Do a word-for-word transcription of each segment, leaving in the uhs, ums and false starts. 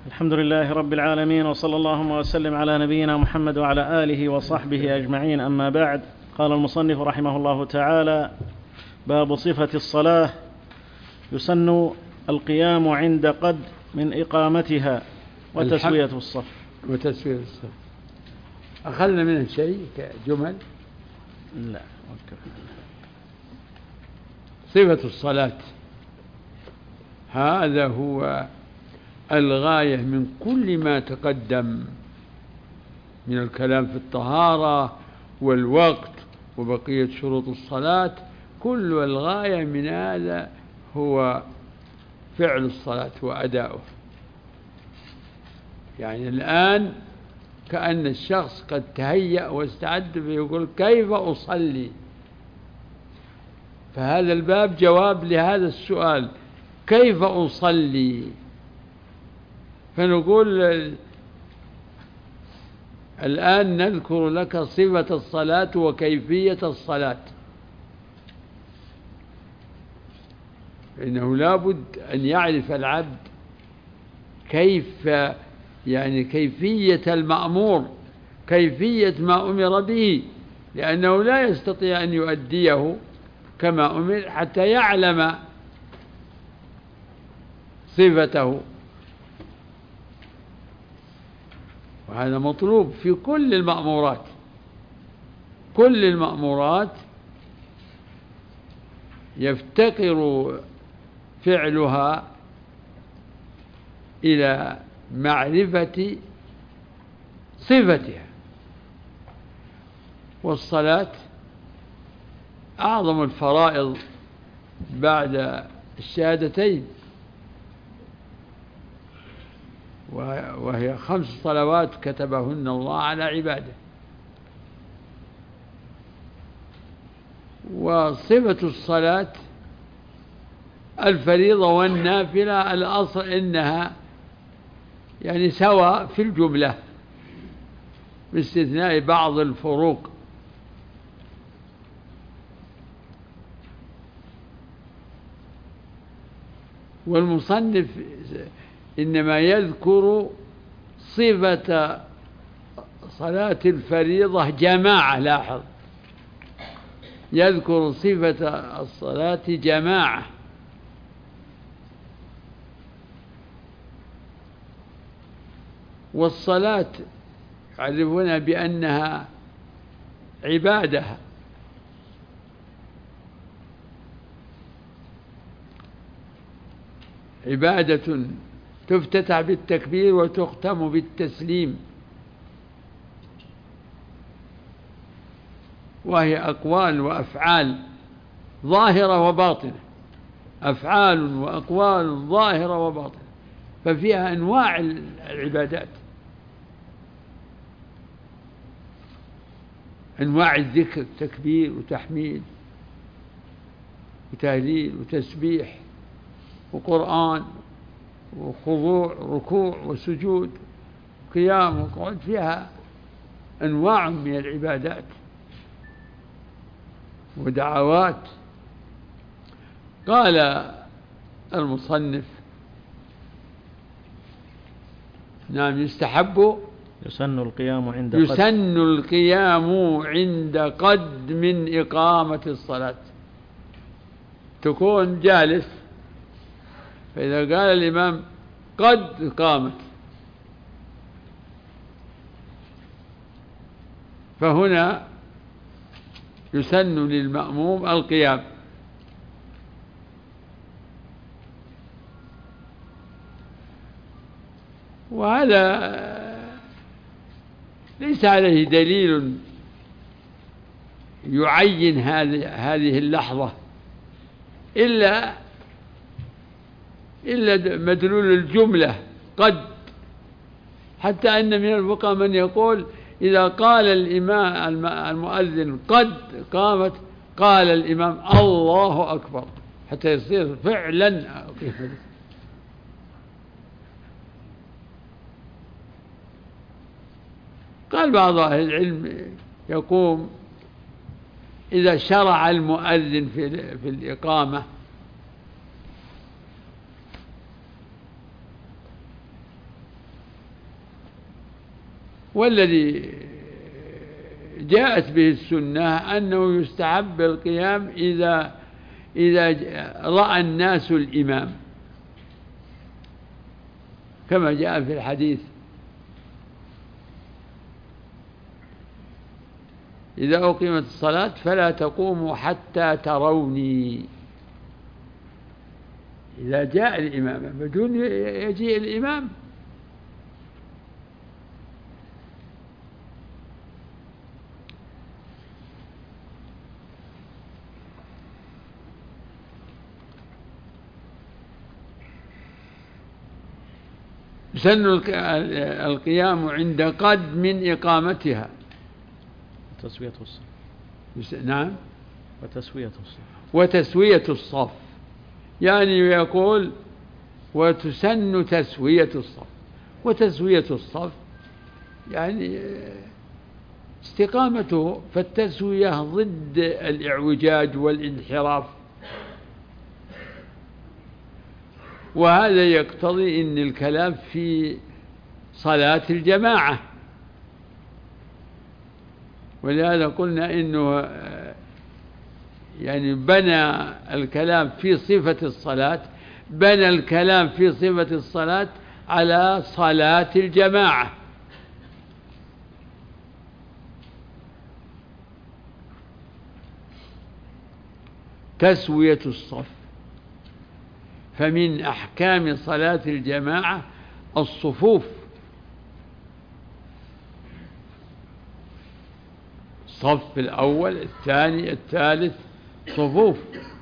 الحمد لله رب العالمين، وصلى اللهم وسلم على نبينا محمد وعلى آله وصحبه أجمعين. أما بعد، قال المصنف رحمه الله تعالى: باب صفة الصلاة. يسن القيام عند قد من إقامتها وتسوية الصف. وتسوية الصف أخذنا منه شيء كجمل؟ لا. صفة الصلاة هذا هو الغاية من كل ما تقدم من الكلام في الطهارة والوقت وبقية شروط الصلاة. كل الغاية من هذا هو فعل الصلاة وأداؤه. يعني الآن كأن الشخص قد تهيأ واستعد فيقول: كيف أصلي؟ فهذا الباب جواب لهذا السؤال: كيف أصلي؟ فنقول الآن نذكر لك صفة الصلاة وكيفية الصلاة، إنه لا بد أن يعرف العبد كيف، يعني كيفية المأمور، كيفية ما أمر به، لأنه لا يستطيع أن يؤديه كما أمر حتى يعلم صفته. وهذا مطلوب في كل المأمورات. كل المأمورات يفتقر فعلها إلى معرفة صفتها. والصلاة أعظم الفرائض بعد الشهادتين، وهي خمس صلوات كتبهن الله على عباده. وصفة الصلاة الفريضة والنافلة الأصل إنها يعني سواء في الجملة باستثناء بعض الفروق. والمصنف إنما يذكر صفة صلاة الفريضة جماعة. لاحظ، يذكر صفة الصلاة جماعة. والصلاة يعرفون بأنها عبادة، عبادة تفتتح بالتكبير وتختم بالتسليم، وهي أقوال وأفعال ظاهرة وباطنة، أفعال وأقوال ظاهرة وباطنة، ففيها أنواع العبادات، أنواع الذكر، تكبير وتحميد وتهليل وتسبيح وقرآن وخضوع ركوع وسجود قيام وقعود، فيها أنواع من العبادات ودعوات. قال المصنف: نعم، يستحب يسن القيام عند قد يسن القيام عند قد من إقامة الصلاة. تكون جالس، فإذا قال الإمام قد قامت، فهنا يسن للمأموم القيام. وهذا ليس عليه دليل يعين هذه اللحظة إلا إلا مدلول الجملة قد، حتى أن من الفقهاء من يقول: إذا قال الإمام المؤذن قد قامت، قال الإمام الله أكبر، حتى يصير فعلا. قال بعض أهل العلم يقوم إذا شرع المؤذن في الإقامة والذي جاءت به السنة أنه يستحب القيام إذا إذا رأى الناس الإمام، كما جاء في الحديث: إذا أقيمت الصلاة فلا تقوموا حتى تروني. إذا جاء الإمام، بدون يجيء الإمام يسن القيام عند قد من إقامتها وتسوية الصف. نعم، وتسوية الصف. وتسوية الصف، يعني يقول وتسن تسوية الصف. وتسوية الصف يعني استقامته، فالتسوية ضد الإعوجاج والانحراف، وهذا يقتضي أن الكلام في صلاة الجماعة، ولهذا قلنا إنه يعني بنى الكلام في صفة الصلاة بنى الكلام في صفة الصلاة على صلاة الجماعة. تسوية الصف، فمن أحكام صلاة الجماعة الصفوف، الصف الأول الثاني الثالث صفوف.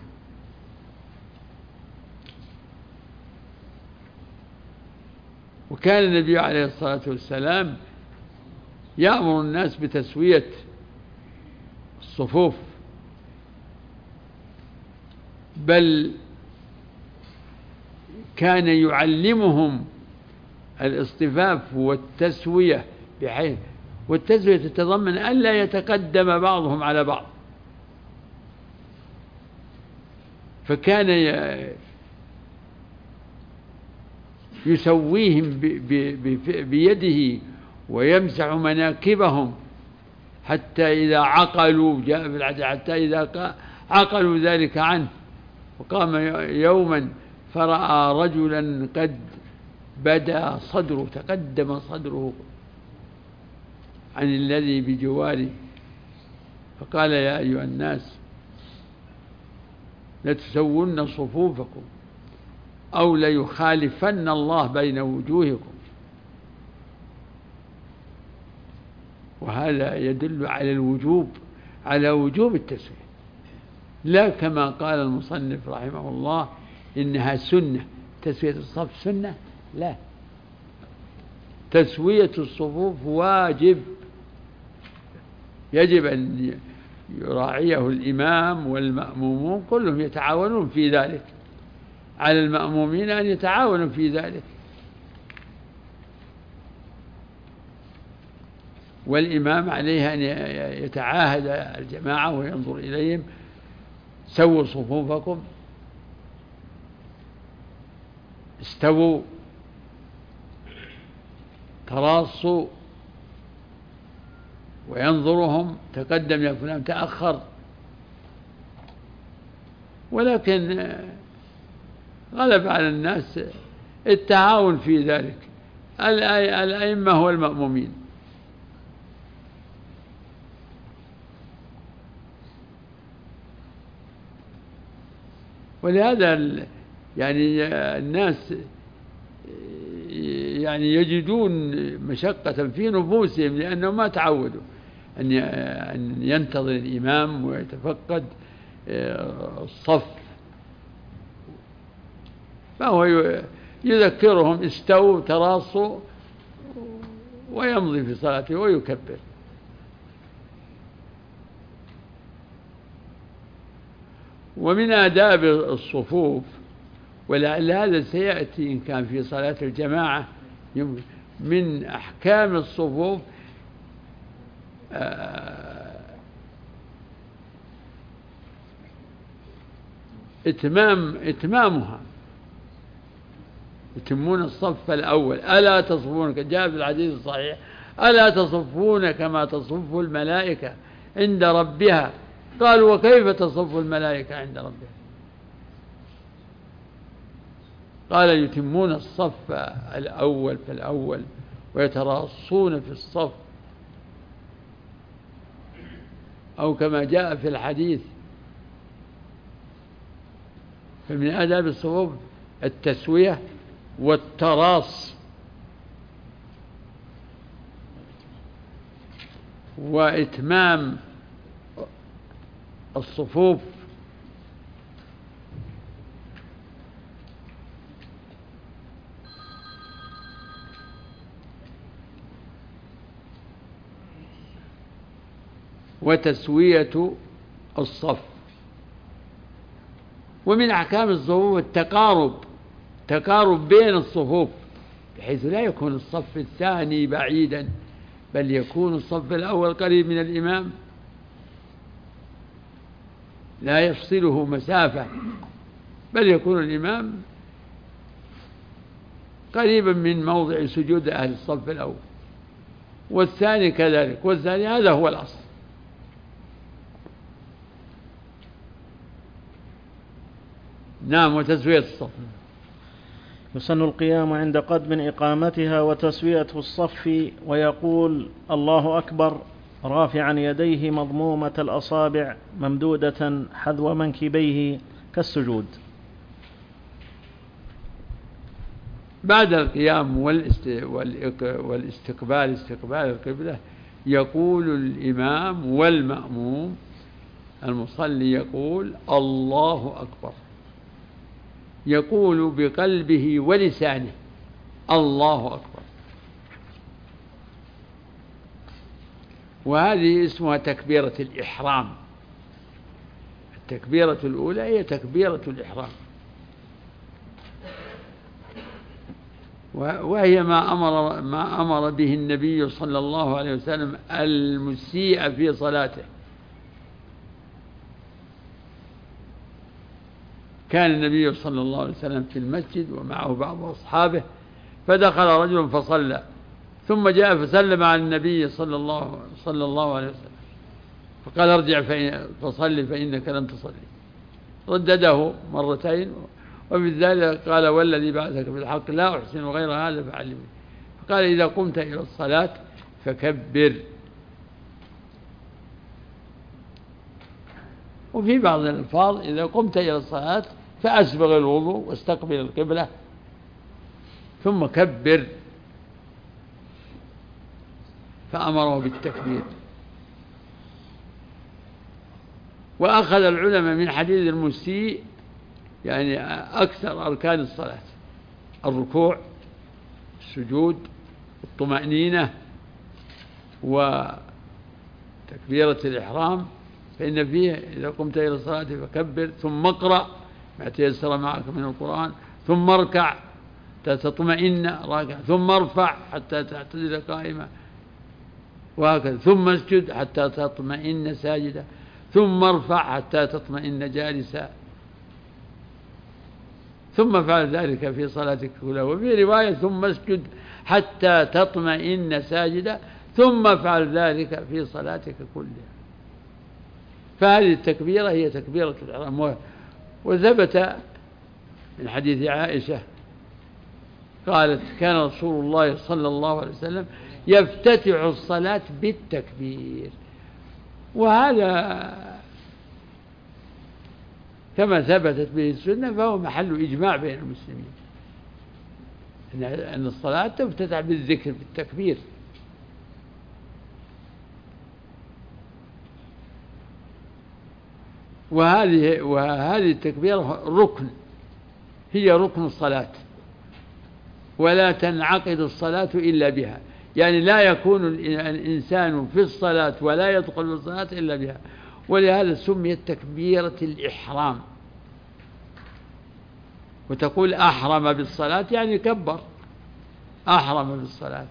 وكان النبي عليه الصلاة والسلام يأمر الناس بتسوية الصفوف، بل كان يعلمهم الاصطفاف والتسوية، بحيث والتسوية تتضمن ألا يتقدم بعضهم على بعض، فكان يسويهم بيده ويمسح مناكبهم حتى إذا عقلوا، جاء في الحديث: حتى إذا عقلوا ذلك عنه. وقام يوما فرأى رجلا قد بدا صدره، تقدم صدره عن الذي بجواره، فقال: يا أيها الناس لتسون صفوفكم أو ليخالفن الله بين وجوهكم. وهذا يدل على الوجوب على وجوب التسوية، لا كما قال المصنف رحمه الله إنها سنة. تسوية الصف سنة؟ لا، تسوية الصفوف واجب، يجب أن يراعيه الإمام والمأمومون كلهم يتعاونون في ذلك، على المأمومين أن يتعاونوا في ذلك، والإمام عليه أن يتعاهد الجماعة وينظر إليهم: سووا صفوفكم، استووا، تراصوا، وينظرهم: تقدم يا فلان، تأخر. ولكن غلب على الناس التعاون في ذلك، الأئمة والمأمومين. ولهذا يعني الناس يعني يجدون مشقة في نفوسهم، لأنهم ما تعودوا أن ينتظر الإمام ويتفقد الصف، فهو يذكرهم: استووا، تراصوا، ويمضي في صلاته ويكبر. ومن آداب الصفوف، ولعل هذا سيأتي إن كان في صلاة الجماعة، من أحكام الصفوف إتمام إتمامها، يتمون الصف الأول. ألا تصفون، جاء في الحديث الصحيح: ألا تصفون كما تصف الملائكة عند ربها؟ قالوا وكيف تصف الملائكة عند ربها؟ قال يتمون الصف الأول فالأول ويتراصون في الصف، أو كما جاء في الحديث فمن آداب الصفوف التسوية والتراص وإتمام الصفوف. وتسوية الصف. ومن أحكام الصفوف التقارب، تقارب بين الصفوف بحيث لا يكون الصف الثاني بعيدا، بل يكون الصف الأول قريب من الإمام لا يفصله مسافة، بل يكون الإمام قريبا من موضع سجود أهل الصف الأول، والثاني كذلك، والثاني. هذا هو الأصل. نعم. وتسوية الصف. يسن القيام عند قدم إقامتها وتسوية الصف، ويقول الله أكبر رافعا يديه مضمومة الأصابع ممدودة حذو منكبيه كالسجود. بعد القيام والاستقبال استقبال القبلة يقول الإمام والمأموم المصلي يقول الله أكبر، يقول بقلبه ولسانه الله أكبر. وهذه اسمها تكبيرة الإحرام. التكبيرة الأولى هي تكبيرة الإحرام، وهي ما أمر, ما أمر به النبي صلى الله عليه وسلم المسيء في صلاته. كان النبي صلى الله عليه وسلم في المسجد ومعه بعض أصحابه، فدخل رجل فصلى، ثم جاء فسلم على النبي صلى الله, صلى الله عليه وسلم، فقال ارجع فصلي فإنك لم تصلي. ردده مرتين، وفي ذلك قال والذي بعثك بالحق لا أحسن غير هذا فعلمني. فقال إذا قمت إلى الصلاة فكبر. وفي بعض الألفاظ إذا قمت إلى الصلاة فأسبغ الوضوء واستقبل القبلة ثم كبر، فأمره بالتكبير. وأخذ العلماء من حديث المسيء يعني أكثر أركان الصلاة: الركوع، السجود، الطمأنينة، وتكبيرة الإحرام. فإن فيه إذا قمت إلى الصلاة فكبر، ثم اقرأ ما تيسر معك من القرآن، ثم اركع حتى تطمئن راكع، ثم ارفع حتى تعتدل قائمة، وهكذا، ثم اسجد حتى تطمئن ساجدا، ثم ارفع حتى تطمئن جالسا، ثم فعل ذلك في صلاتك كلها. وفي رواية ثم اسجد حتى تطمئن ساجدا، ثم فعل ذلك في صلاتك كلها. فهذه التكبيرة هي تكبيرة الإحرام. وثبت من حديث عائشة قالت كان رسول الله صلى الله عليه وسلم يفتتح الصلاة بالتكبير. وهذا كما ثبتت به السنة فهو محل إجماع بين المسلمين أن الصلاة تفتتح بالذكر بالتكبير. وهذه وهذه التكبيرة ركن، هي ركن الصلاة، ولا تنعقد الصلاة إلا بها. يعني لا يكون الإنسان في الصلاة ولا يدخل في الصلاة إلا بها. ولهذا سميت تكبيرة الإحرام. وتقول أحرم بالصلاة يعني كبر، أحرم بالصلاة.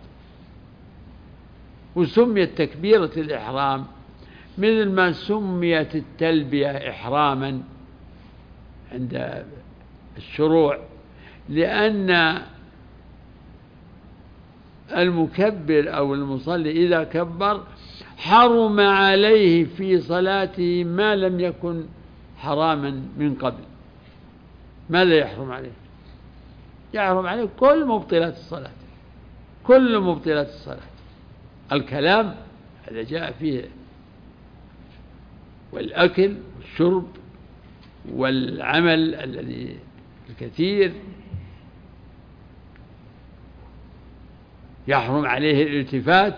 وسميت تكبيرة الإحرام مثل ما سميت التلبية إحراما عند الشروع، لأن المكبر أو المصلي إذا كبر حرم عليه في صلاته ما لم يكن حراما من قبل. ماذا يحرم عليه؟ يحرم عليه كل مبطلات الصلاة، كل مبطلات الصلاة. الكلام هذا جاء فيه، والأكل والشرب والعمل الذي الكثير يحرم عليه الالتفات.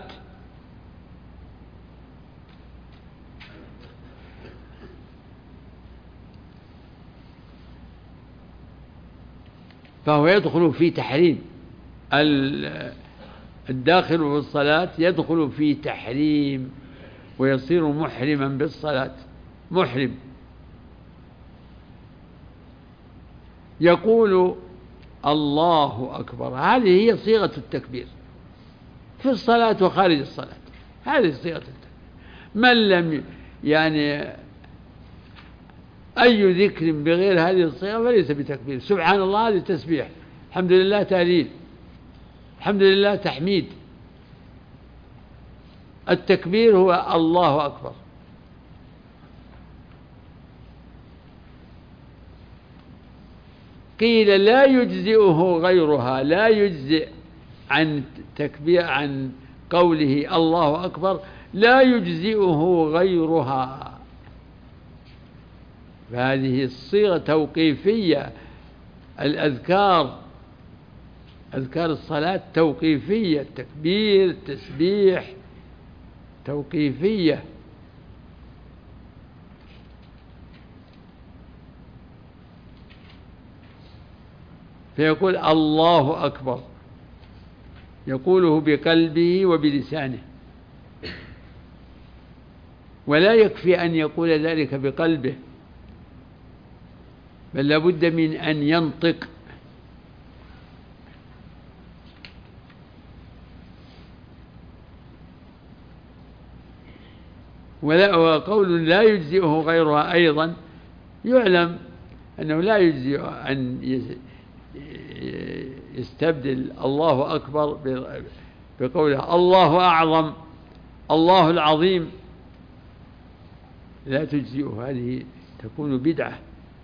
فهو يدخل في تحريم الداخل في الصلاة، يدخل في تحريم ويصير محرما بالصلاة، محرم. يقول الله أكبر، هذه هي صيغة التكبير في الصلاة وخارج الصلاة، هذه صيغة التكبير. من لم يعني أي ذكر بغير هذه الصيغة فليس بتكبير. سبحان الله هذه تسبيح، الحمد لله تهليل، الحمد لله تحميد. التكبير هو الله أكبر. قيل لا يجزئه غيرها، لا يجزئ عن تكبير عن قوله الله أكبر، لا يجزئه غيرها. فهذه الصيغة توقيفية. الأذكار، أذكار الصلاة توقيفية، التكبير التسبيح توقيفية. فيقول الله أكبر، يقوله بقلبه وبلسانه، ولا يكفي أن يقول ذلك بقلبه، بل لابد من أن ينطق. وقول لا يجزئه غيرها أيضا يعلم أنه لا يجزئ أن يستبدل الله أكبر بقوله الله أعظم، الله العظيم، لا تجزئه، هذه تكون بدعة.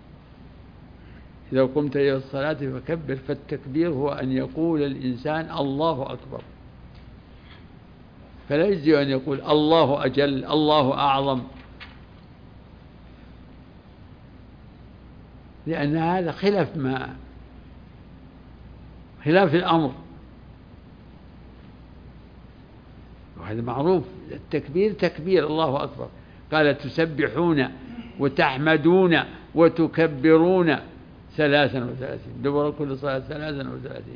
إذا قمت إلى الصلاة فكبر، فالتكبير هو أن يقول الإنسان الله أكبر، فلا يجزئ أن يقول الله أجل، الله أعظم، لأن هذا خلاف ما خلاف الأمر، وهذا معروف. التكبير تكبير الله أكبر، قال تسبحون وتحمدون وتكبرون ثلاثا وثلاثين، دبر كل صلاة ثلاثا وثلاثين.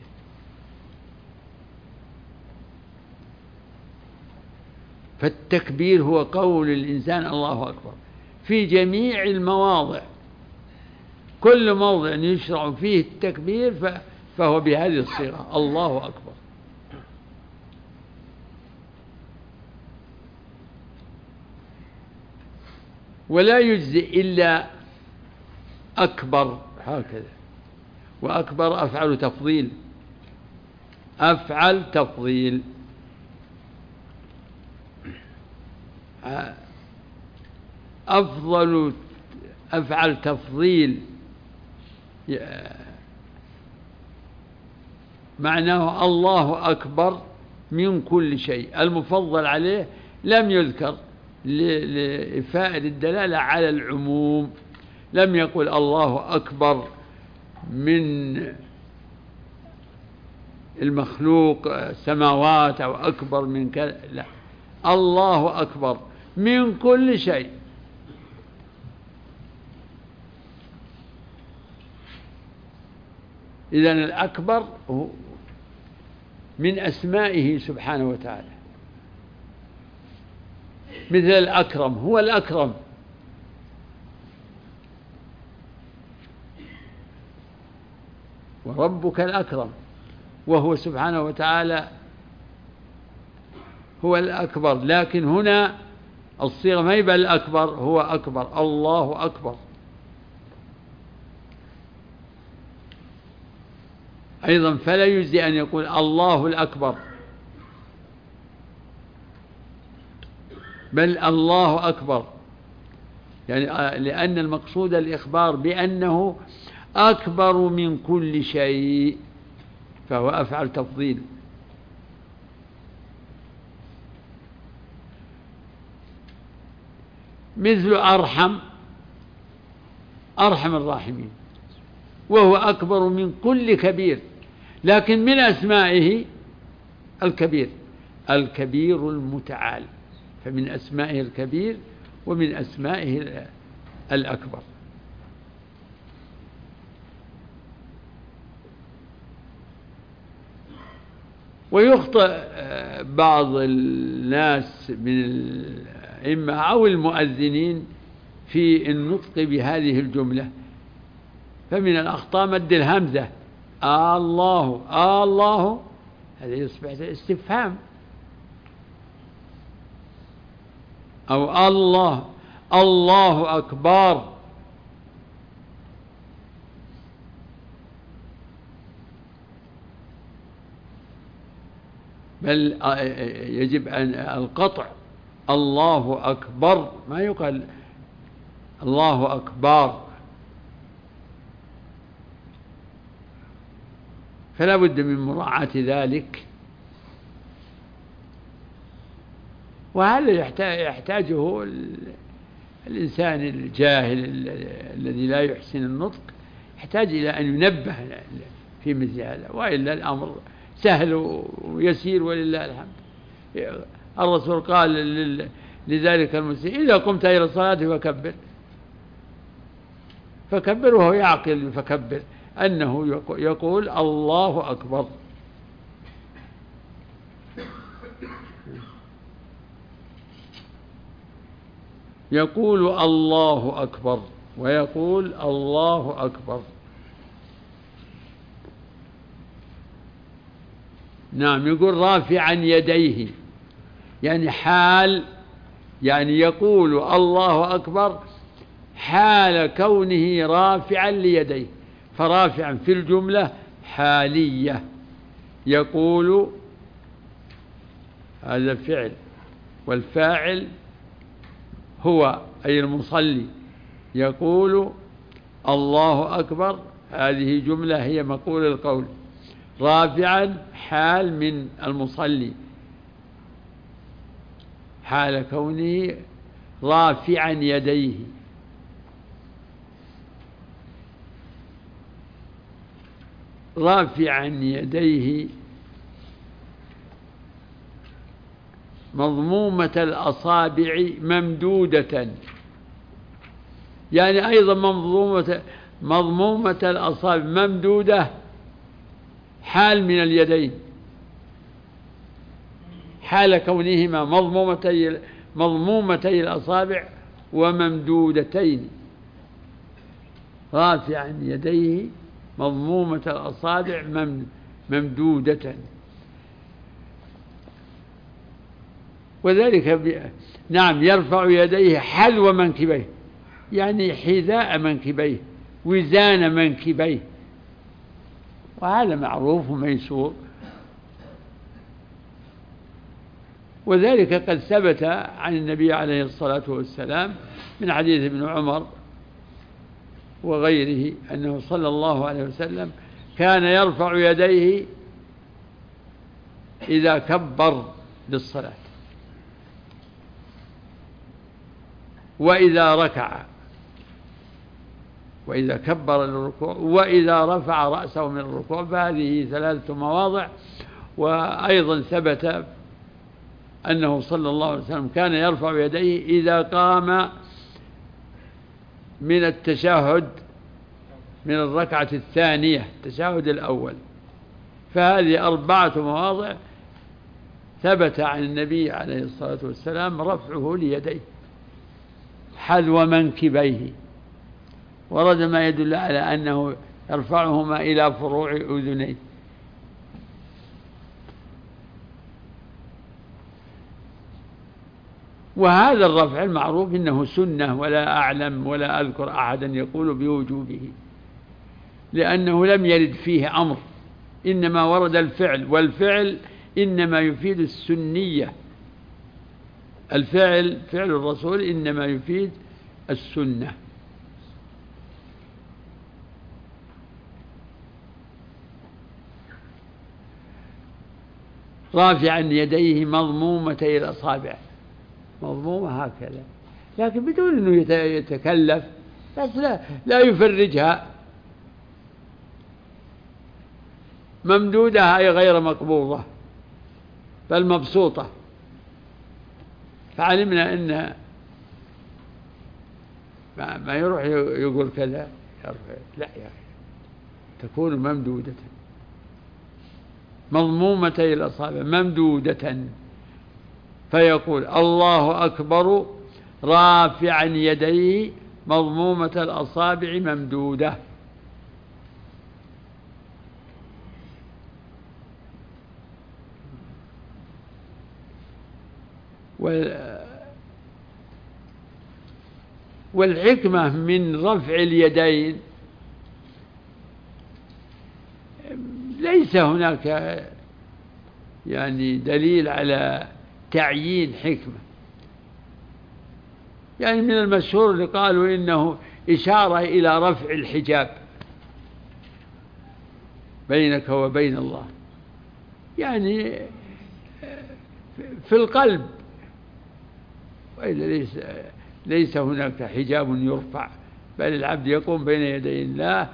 فالتكبير هو قول الإنسان الله أكبر في جميع المواضع، كل موضع يشرع فيه التكبير فهو بهذه الصيغة الله أكبر. ولا يجزئ إلا أكبر، هكذا. وأكبر أفعل تفضيل، أفعل تفضيل. أفضل أفعل تفضيل معناه الله أكبر من كل شيء، المفضل عليه لم يذكر لإفاء الدلالة على العموم، لم يقل الله أكبر من المخلوق السماوات أو أكبر من كذا، لا، الله أكبر من كل شيء. إذن الأكبر من أسمائه سبحانه وتعالى، مثل الأكرم، هو الأكرم. وربك الأكرم، وهو سبحانه وتعالى هو الأكبر. لكن هنا الصيغة ما يبقى الأكبر، هو أكبر، الله أكبر. أيضا فلا يجزي أن يقول الله الأكبر، بل الله أكبر، يعني لأن المقصود الإخبار بأنه أكبر من كل شيء، فهو أفعل تفضيل. مثل أرحم، أرحم الراحمين، وهو أكبر من كل كبير، لكن من أسمائه الكبير، الكبير المتعال، فمن أسمائه الكبير ومن أسمائه الأكبر. ويخطئ بعض الناس من الأئمة أو المؤذنين في النطق بهذه الجملة، فمن الأخطاء مد الهمزة، آه الله آه الله، هذا يصبح استفهام، أو الله الله أكبر، بل يجب أن القطع، الله أكبر، ما يقال الله أكبر. فلا بد من مراعاة ذلك، وهذا يحتاجه الإنسان الجاهل الذي لا يحسن النطق، يحتاج إلى أن ينبه في مثل هذا، وإلا الأمر سهل ويسير ولله الحمد. الرسول قال لذلك المسيء: إذا قمت إلى الصلاة فكبر، فكبر، وهو يعقل فكبر أنه يقول الله أكبر. يقول الله أكبر ويقول الله أكبر. نعم، يقول رافعا يديه، يعني حال، يعني يقول الله أكبر حال كونه رافعا ليديه، فرافعا في الجملة حالية. يقول هذا فعل، والفاعل هو أي المصلي. يقول الله أكبر، هذه جملة هي مقول القول، رافعا حال من المصلي، حال كونه رافعا يديه. رافعا يديه مضمومة الأصابع ممدودة، يعني أيضا مضمومة مضمومة الأصابع ممدودة حال من اليدين، حال كونهما مضمومتي مضمومتي الأصابع وممدودتين. رافعا يديه مضمومة الأصابع ممدودة، وذلك ب... نعم يرفع يديه حلو منكبيه، يعني حذاء منكبيه، وزان منكبيه، وهذا معروف وميسور. وذلك قد ثبت عن النبي عليه الصلاة والسلام من حديث ابن عمر وغيره أنه صلى الله عليه وسلم كان يرفع يديه إذا كبر للصلاة، وإذا ركع، وإذا كبر للركوع، وإذا رفع رأسه من الركوع، فهذه ثلاثة مواضع. وأيضا ثبت أنه صلى الله عليه وسلم كان يرفع يديه إذا قام من التشهد من الركعة الثانية، التشهد الأول. فهذه أربعة مواضع ثبت عن النبي عليه الصلاة والسلام رفعه ليديه حذو منكبيه، ورد ما يدل على أنه يرفعهما إلى فروع أذنيه. وهذا الرفع المعروف إنه سنة، ولا أعلم ولا أذكر أحدا يقول بوجوبه، لأنه لم يرد فيه أمر، إنما ورد الفعل، والفعل إنما يفيد السنية، الفعل فعل الرسول إنما يفيد السنة. رافعا يديه مضمومتي الأصابع، مضمومة هكذا، لكن بدون أنه يتكلف، بس لا, لا يفرجها، ممدودة أي غير مقبوضة بل مبسوطة. فعلمنا أن ما يروح يقول كذا لا، يعني تكون ممدودة مضمومتي الأصابع ممدودة، فيقول الله أكبر رافعا يديه مضمومة الأصابع ممدودة. والحكمة من رفع اليدين ليس هناك يعني دليل على تعيين حكمة، يعني من المشهور اللي قالوا إنه إشارة إلى رفع الحجاب بينك وبين الله، يعني في القلب، وإلا ليس, ليس هناك حجاب يرفع، بل العبد يقوم بين يدي الله.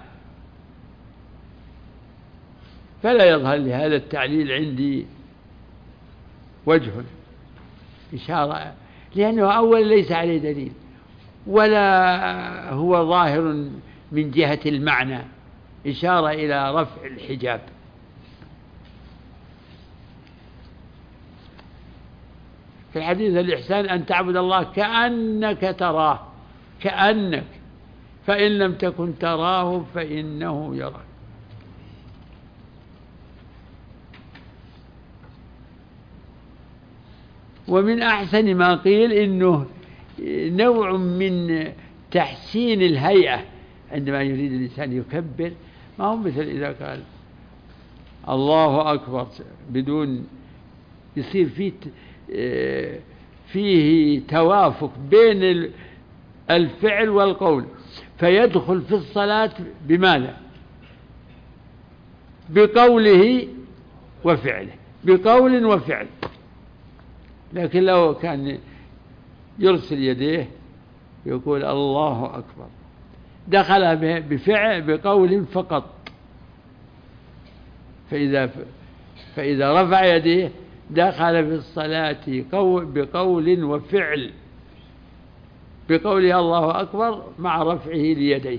فلا يظهر لهذا التعليل عندي وجه إشارة، لأنه أولا ليس عليه دليل، ولا هو ظاهر من جهة المعنى، إشارة إلى رفع الحجاب. في الحديث الإحسان أن تعبد الله كأنك تراه، كأنك، فإن لم تكن تراه فإنه يراك. ومن أحسن ما قيل إنه نوع من تحسين الهيئة عندما يريد الإنسان يكبر، ما هو مثل إذا قال الله أكبر بدون، يصير فيه فيه توافق بين الفعل والقول، فيدخل في الصلاة بماذا؟ بقوله وفعله، بقول وفعل. لكن لو كان يرسل يديه يقول الله أكبر، دخل بفعل بقول فقط، فإذا فإذا رفع يديه دخل في الصلاة بقول وفعل، بقوله الله أكبر مع رفعه ليديه،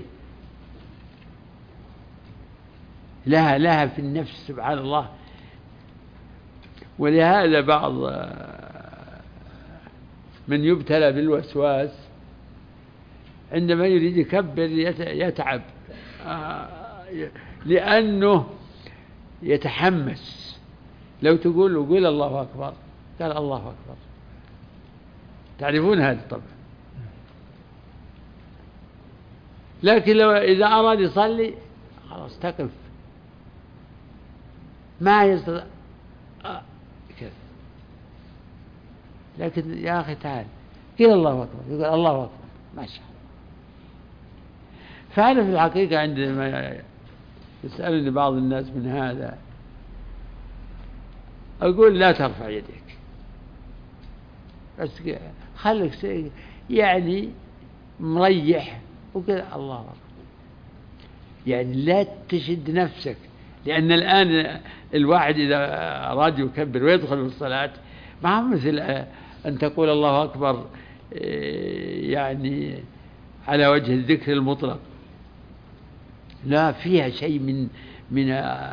لها لها في النفس سبحان الله. ولهذا بعض من يبتلى بالوسواس عندما يريد يكبر يتعب، لأنه يتحمس. لو تقول له قول الله أكبر، قال الله أكبر، تعرفون هذا طبعا. لكن لو إذا أراد يصلي خلاص تقف، ما يستطيع كذا. لكن يا أخي تعال قل الله أكبر، يقول الله أكبر ما شاء الله. فأنا في الحقيقة عندما يسألني بعض الناس من هذا أقول لا ترفع يديك، بس خلك يعني مريح وقل الله أكبر، يعني لا تشد نفسك. لأن الآن الواحد إذا أراد يكبر ويدخل في الصلاة ما هو مثل أن تقول الله أكبر يعني على وجه الذكر المطلق، لا، فيها شيء من من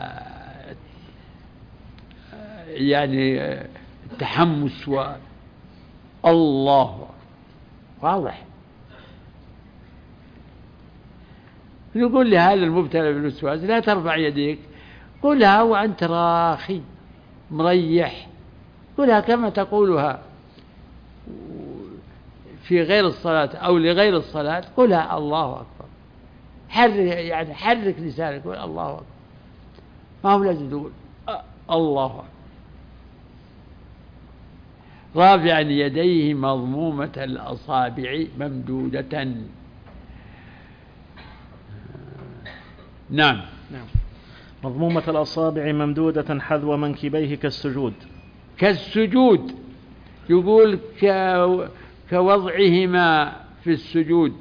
يعني التحمس والله واضح. نقول لهذا المبتلى بالوسواس لا ترفع يديك، قلها وأنت راخي مريح، قلها كما تقولها في غير الصلاة أو لغير الصلاة، قلها الله أكبر، حرك يعني حرك لسانك قل الله أكبر، ما هو لازم تقول الله أكبر. رافعا يديه مضمومة الأصابع ممدودة. نعم. نعم. مضمومة الأصابع ممدودة حذو منكبيه كالسجود. كالسجود يقول كوضعهما في السجود،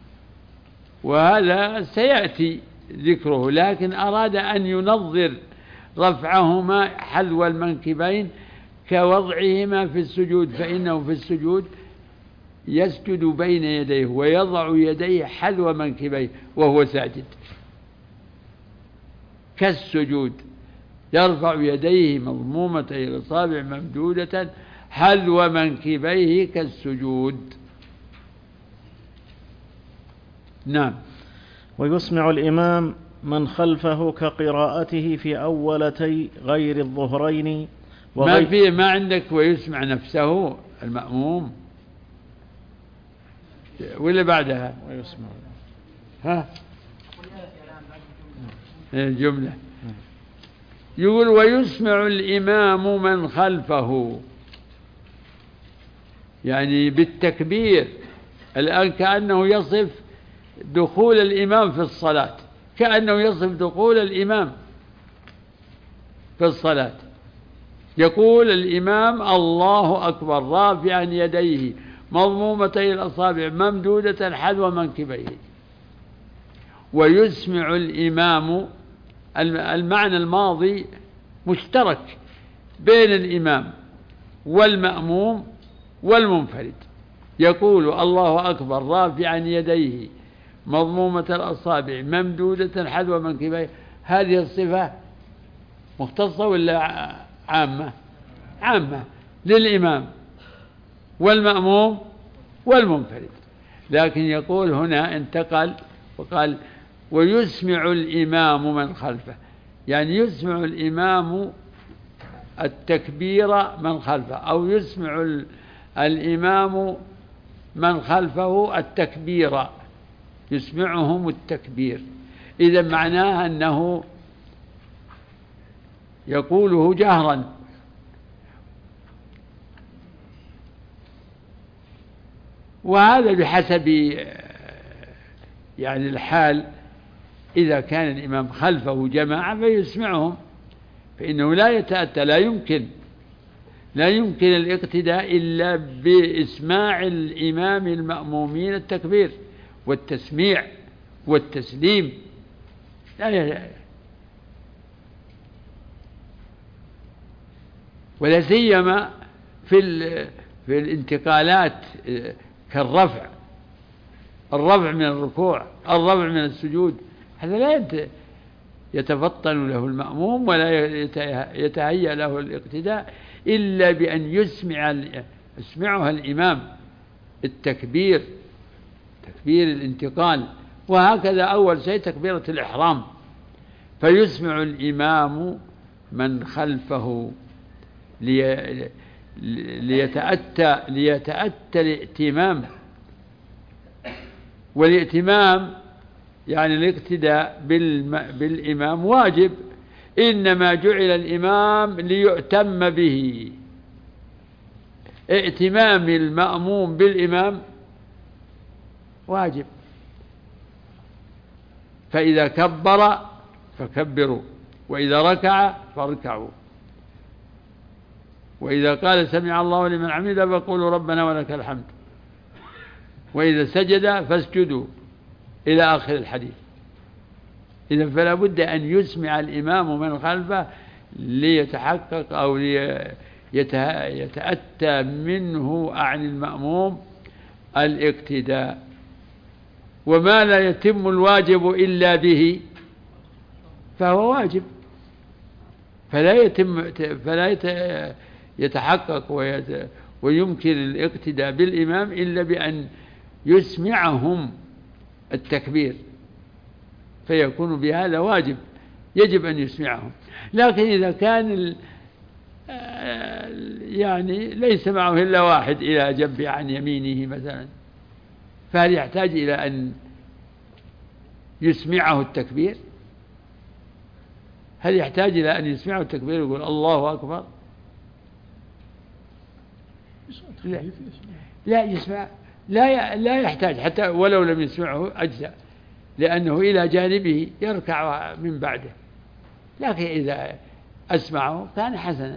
وهذا سيأتي ذكره، لكن أراد أن ينظر رفعهما حذو المنكبين كوضعهما في السجود، فإنه في السجود يسجد بين يديه ويضع يديه حذو منكبيه وهو ساجد كالسجود، يرفع يديه مضمومتي الأصابع ممدودة حذو منكبيه كالسجود. نعم. ويسمع الإمام من خلفه كقراءته في أولتي غير الظهرين ما فيه، ما عندك ويسمع نفسه المأموم ولا بعدها ويسمع ها الجملة يقول ويسمع الإمام من خلفه، يعني بالتكبير. الآن كأنه يصف دخول الإمام في الصلاة، كأنه يصف دخول الإمام في الصلاة. يقول الإمام الله أكبر رافعا يديه مضمومتي الأصابع ممدودة حذو منكبيه. ويسمع الإمام، المعنى الماضي مشترك بين الإمام والمأموم والمنفرد. يقول الله أكبر رافعا يديه مضمومة الأصابع ممدودة حذو منكبيه. هذه الصفة مختصة ولا عامة؟ عامة للإمام والمأموم والمنفرد، لكن يقول هنا انتقل وقال ويسمع الإمام من خلفه، يعني يسمع الإمام التكبير من خلفه، أو يسمع الإمام من خلفه التكبير، يسمعهم التكبير. إذا معناها أنه يقوله جهرا، وهذا بحسب يعني الحال. إذا كان الإمام خلفه جماعة فيسمعهم، فإنه لا يتأتى، لا يمكن لا يمكن الاقتداء إلا بإسماع الإمام المأمومين التكبير والتسميع والتسليم. لا ولا سيما في في الانتقالات كالرفع، الرفع من الركوع، الرفع من السجود، هذا لا يتفطن له المأموم ولا يتهيأ له الاقتداء إلا بأن يسمع يسمعها الإمام التكبير، تكبير الانتقال. وهكذا أول شيء تكبيرة الإحرام، فيسمع الإمام من خلفه ليتأتى ليتأتى الائتمام. والائتمام يعني الاقتداء بالإمام واجب، إنما جعل الإمام ليؤتم به. ائتمام المأموم بالإمام واجب، فإذا كبر فكبروا، وإذا ركع فاركعوا، وإذا قال سمع الله لمن حمده فقولوا ربنا ولك الحمد، وإذا سجد فاسجدوا، إلى آخر الحديث. إذن فلا بد أن يسمع الإمام من خلفه ليتحقق أو يتأتى منه عن المأموم الاقتداء. وما لا يتم الواجب إلا به فهو واجب، فلا يتم فلا يتحقق ويمكن الاقتداء بالإمام إلا بأن يسمعهم التكبير، فيكون بهذا واجب، يجب أن يسمعهم. لكن إذا كان يعني ليس معه إلا واحد إلى جنب عن يمينه مثلا، فهل يحتاج إلى أن يسمعه التكبير؟ هل يحتاج إلى أن يسمعه التكبير يقول الله أكبر؟ لا, لا يسمع، لا لا يحتاج حتى ولو لم يسمعه أجزاء، لأنه إلى جانبه يركع من بعده، لكن إذا أسمعه كان حسنا.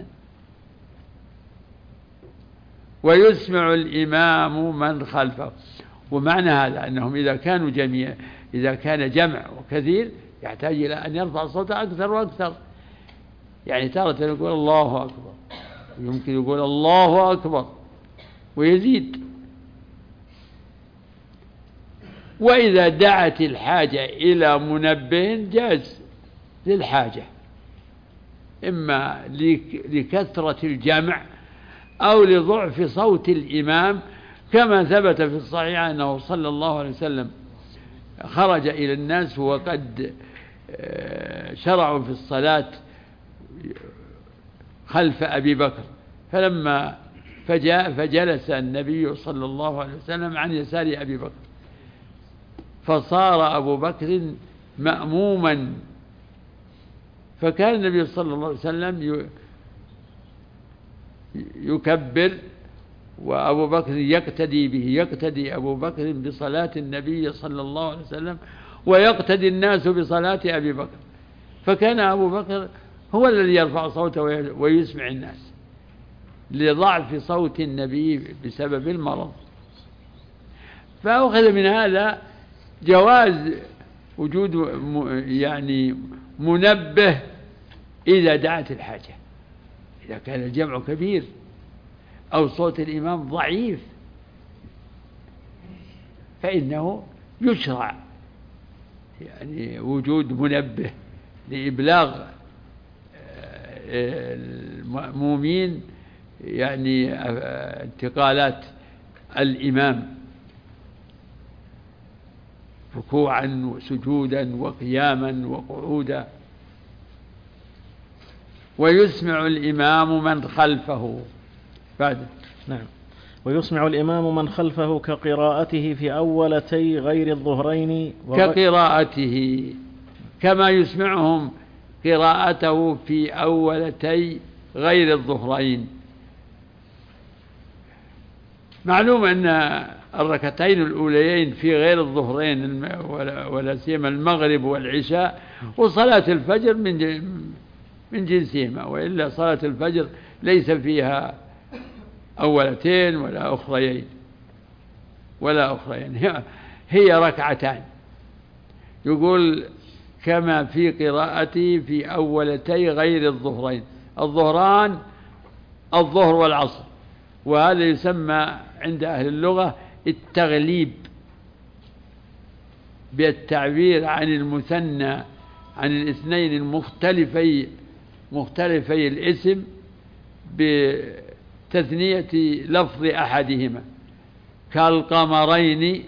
ويسمع الإمام من خلفه، ومعنى هذا أنهم إذا كانوا جميع إذا كان جمع وكثير يحتاج إلى أن يرفع صوته أكثر وأكثر، يعني تارة يقول الله أكبر، ويمكن يقول الله أكبر ويزيد. وإذا دعت الحاجة إلى منبه جاز للحاجة، إما لكثرة الجمع أو لضعف صوت الإمام، كما ثبت في الصحيح أنه صلى الله عليه وسلم خرج إلى الناس وقد شرعوا في الصلاة خلف أبي بكر، فلما فجاء فجلس النبي صلى الله عليه وسلم عن يسار أبي بكر، فصار أبو بكر مأموما، فكان النبي صلى الله عليه وسلم يكبر وأبو بكر يقتدي به، يقتدي أبو بكر بصلاة النبي صلى الله عليه وسلم ويقتدي الناس بصلاة أبي بكر، فكان أبو بكر هو الذي يرفع صوته ويسمع الناس لضعف صوت النبي بسبب المرض. فأخذ من هذا جواز وجود يعني منبه إذا دعت الحاجة، إذا كان الجمع كبير أو صوت الإمام ضعيف فإنه يشرع يعني وجود منبه لإبلاغ المأمومين يعني انتقالات الإمام ركوعا وسجودا وقياما وقعودا. ويسمع الإمام من خلفه بعد. نعم. ويسمع الإمام من خلفه كقراءته في أولتي غير الظهرين وغ... كقراءته كما يسمعهم قراءته في أولتي غير الظهرين. معلوم أن الركعتين الأوليين في غير الظهرين ولا سيما المغرب والعشاء وصلاة الفجر من من جنسهما، وإلا صلاة الفجر ليس فيها أولتين ولا أخريين ولا أخريين، هي ركعتان. يقول كما في قراءته في أولتي غير الظهرين، الظهران الظهر والعصر، وهذا يسمى عند أهل اللغة التغليب بالتعبير عن المثنى عن الاثنين المختلفي مختلفي الاسم بتثنية لفظ أحدهما، كالقمرين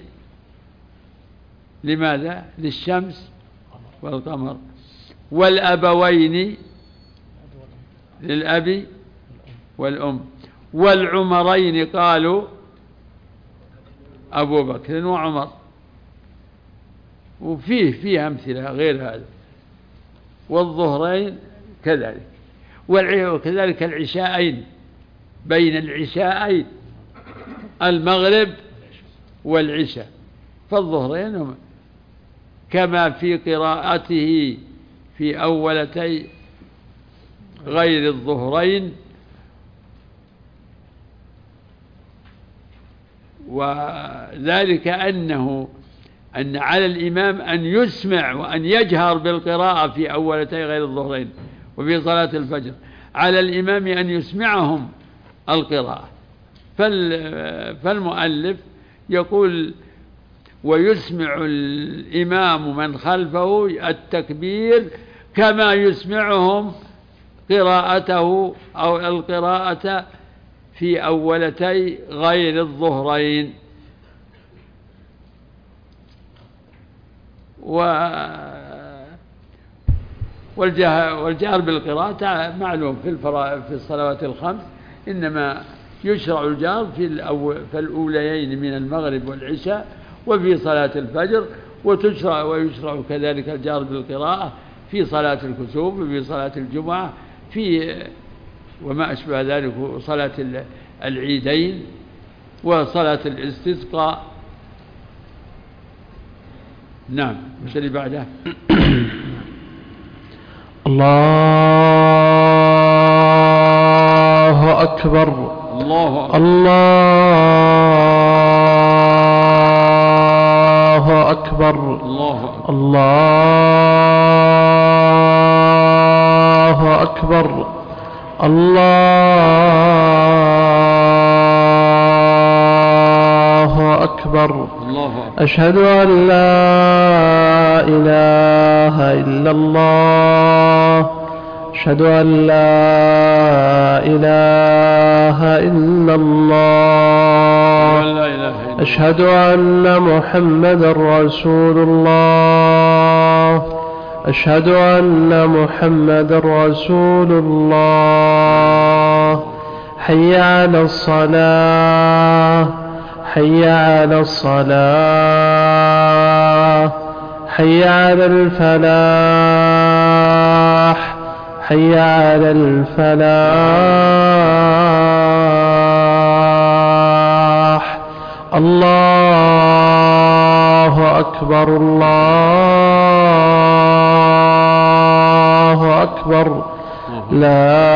لماذا؟ للشمس والقمر، والأبوين للأب والأم، والعمرين قالوا أبو بكر وعمر، وفيه فيه أمثلة غير هذا، والظهرين كذلك، وكذلك العشاءين بين العشاءين المغرب والعشاء، فالظهرين كما في قراءته في أولتي غير الظهرين. وذلك أنه أن على الإمام أن يسمع وأن يجهر بالقراءة في أولتي غير الظهرين وفي صلاة الفجر، على الإمام أن يسمعهم القراءة. فالمؤلف يقول ويسمع الإمام من خلفه التكبير كما يسمعهم قراءته أو القراءة في أولتي غير الظهرين. والجهر بالقراءة معلوم في في الصلوات الخمس، إنما يشرع الجهر في في الأوليين من المغرب والعشاء وفي صلاة الفجر، وتشرع ويشرع كذلك الجهر بالقراءة في صلاة الكسوف وفي صلاة الجمعة في وما أشبه ذلك، صلاة العيدين وصلاة الاستسقاء. نعم. مش اللي بعده؟ الله أكبر. الله أكبر. الله أكبر. الله أكبر. الله أكبر. أشهد أن لا إله إلا الله. أشهد أن لا إله إلا الله. أشهد أن محمدا رسول الله. أشهد أن محمدا رسول الله. حي على الصلاة. حي على الصلاة. حي على الفلاح. حي على الفلاح. الله أكبر. الله أكبر. لا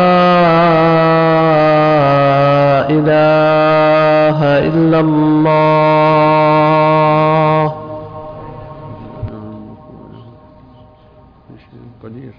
إله إلا الله. قدير.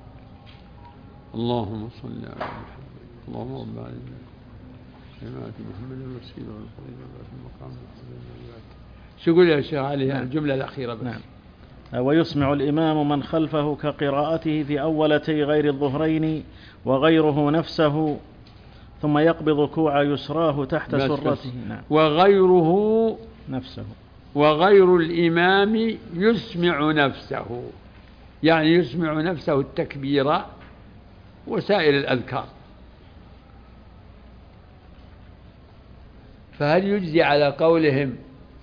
اللهم صل على محمد. اللهم رب العالمين جماعة محمد الوسيلة والفضيلة في المقام. شو يقول يا شيخ علي؟ نعم. الجملة الأخيرة بس. نعم. ويسمع الإمام من خلفه كقراءته في أولتي غير الظهرين وغيره نفسه، ثم يقبض كوع يسراه تحت سرته. نعم. وغيره نفسه. وغير الإمام يسمع نفسه، يعني يسمع نفسه التكبير وسائر الأذكار. فهل يجزي على قولهم